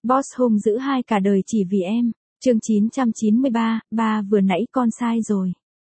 Boss hung dữ hai cả đời chỉ vì em. Chương 993, ba vừa nãy con sai rồi.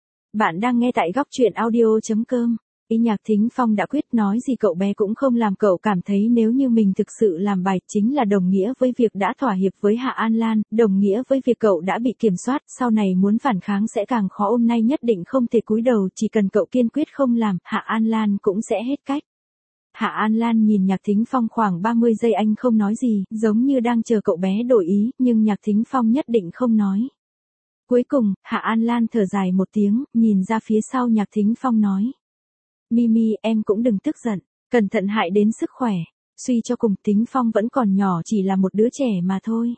Bạn đang nghe tại góc truyện audio.com. Nhạc Thính Phong đã quyết nói gì cậu bé cũng không làm, cậu cảm thấy nếu như mình thực sự làm bài chính là đồng nghĩa với việc đã thỏa hiệp với Hạ An Lan, đồng nghĩa với việc cậu đã bị kiểm soát, sau này muốn phản kháng sẽ càng khó, hôm nay nhất định không thể cúi đầu, chỉ cần cậu kiên quyết không làm, Hạ An Lan cũng sẽ hết cách. Hạ An Lan nhìn Nhạc Thính Phong khoảng 30 giây, anh không nói gì, giống như đang chờ cậu bé đổi ý, nhưng Nhạc Thính Phong nhất định không nói. Cuối cùng, Hạ An Lan thở dài một tiếng, nhìn ra phía sau Nhạc Thính Phong nói. Mimi, em cũng đừng tức giận, cẩn thận hại đến sức khỏe. Suy cho cùng, Thính Phong vẫn còn nhỏ, chỉ là một đứa trẻ mà thôi.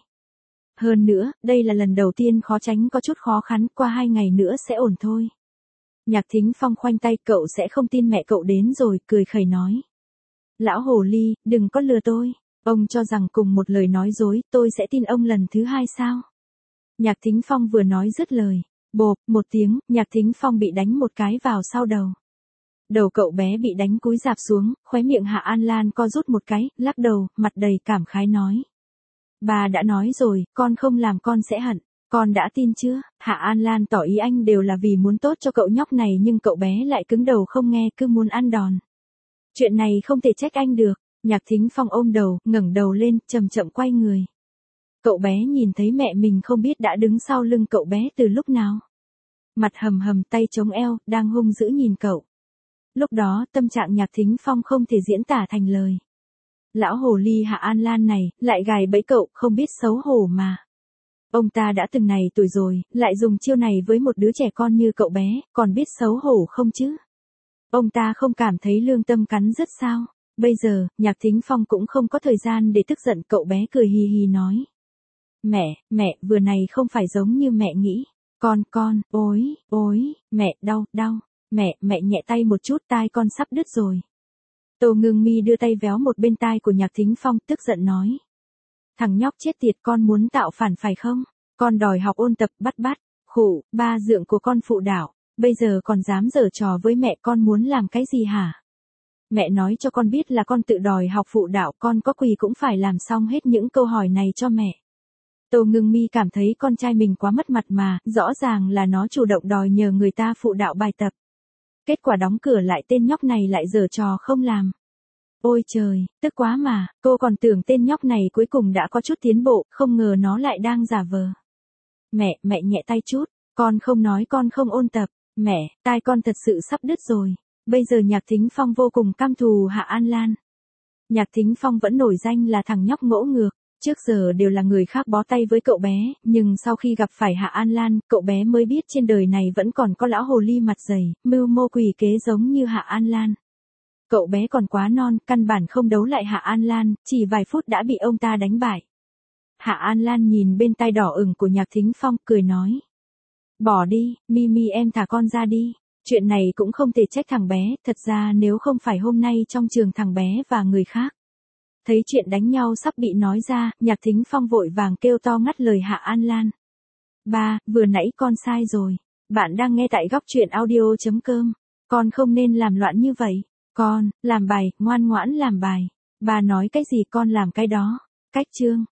Hơn nữa, đây là lần đầu tiên, khó tránh có chút khó khăn, qua 2 ngày nữa sẽ ổn thôi. Nhạc Thính Phong khoanh tay, cậu sẽ không tin mẹ cậu đến rồi, cười khẩy nói. Lão hồ ly, đừng có lừa tôi. Ông cho rằng cùng một lời nói dối, tôi sẽ tin ông lần thứ 2 sao? Nhạc Thính Phong vừa nói dứt lời. Bộp, một tiếng, Nhạc Thính Phong bị đánh một cái vào sau đầu. Đầu cậu bé bị đánh cúi rạp xuống, khóe miệng Hạ An Lan co rút một cái, lắc đầu, mặt đầy cảm khái nói. Bà đã nói rồi, con không làm con sẽ hận. Con đã tin chưa? Hạ An Lan tỏ ý anh đều là vì muốn tốt cho cậu nhóc này, nhưng cậu bé lại cứng đầu không nghe, cứ muốn ăn đòn. Chuyện này không thể trách anh được. Nhạc Thính Phong ôm đầu, ngẩng đầu lên, chậm chậm quay người. Cậu bé nhìn thấy mẹ mình không biết đã đứng sau lưng cậu bé từ lúc nào. Mặt hầm hầm, tay chống eo, đang hung dữ nhìn cậu. Lúc đó, tâm trạng Nhạc Thính Phong không thể diễn tả thành lời. Lão hồ ly Hạ An Lan này, lại gài bẫy cậu, không biết xấu hổ mà. Ông ta đã từng này tuổi rồi, lại dùng chiêu này với một đứa trẻ con như cậu bé, còn biết xấu hổ không chứ? Ông ta không cảm thấy lương tâm cắn rứt sao? Bây giờ, Nhạc Thính Phong cũng không có thời gian để tức giận, cậu bé cười hì hì nói. Mẹ, vừa này không phải giống như mẹ nghĩ. Con, ôi, mẹ, đau. Mẹ nhẹ tay một chút, tai con sắp đứt rồi. Tô Ngưng Mi đưa tay véo một bên tai của Nhạc Thính Phong, tức giận nói. Thằng nhóc chết tiệt, con muốn tạo phản phải không? Con đòi học ôn tập, bắt, khụ, ba dượng của con phụ đạo. Bây giờ còn dám giở trò với mẹ, con muốn làm cái gì hả? Mẹ nói cho con biết là con tự đòi học phụ đạo, con có quỳ cũng phải làm xong hết những câu hỏi này cho mẹ. Tô Ngưng Mi cảm thấy con trai mình quá mất mặt mà, rõ ràng là nó chủ động đòi nhờ người ta phụ đạo bài tập. Kết quả đóng cửa lại, tên nhóc này lại giở trò không làm. Ôi trời, tức quá mà, cô còn tưởng tên nhóc này cuối cùng đã có chút tiến bộ, không ngờ nó lại đang giả vờ. Mẹ nhẹ tay chút, con không nói con không ôn tập. Mẹ, tai con thật sự sắp đứt rồi. Bây giờ Nhạc Thính Phong vô cùng căm thù Hạ An Lan. Nhạc Thính Phong vẫn nổi danh là thằng nhóc ngỗ ngược. Trước giờ đều là người khác bó tay với cậu bé, nhưng sau khi gặp phải Hạ An Lan, cậu bé mới biết trên đời này vẫn còn có lão hồ ly mặt dày, mưu mô quỷ kế giống như Hạ An Lan. Cậu bé còn quá non, căn bản không đấu lại Hạ An Lan, chỉ vài phút đã bị ông ta đánh bại. Hạ An Lan nhìn bên tai đỏ ửng của Nhạc Thính Phong, cười nói. Bỏ đi, Mimi em thả con ra đi. Chuyện này cũng không thể trách thằng bé, thật ra nếu không phải hôm nay trong trường thằng bé và người khác. Thấy chuyện đánh nhau sắp bị nói ra, Nhạc Thính Phong vội vàng kêu to ngắt lời Hạ An Lan. Ba, vừa nãy con sai rồi. Bạn đang nghe tại góc truyện audio.com. Con không nên làm loạn như vậy. Con, làm bài, ngoan ngoãn làm bài. Ba nói cái gì con làm cái đó. Cách chương.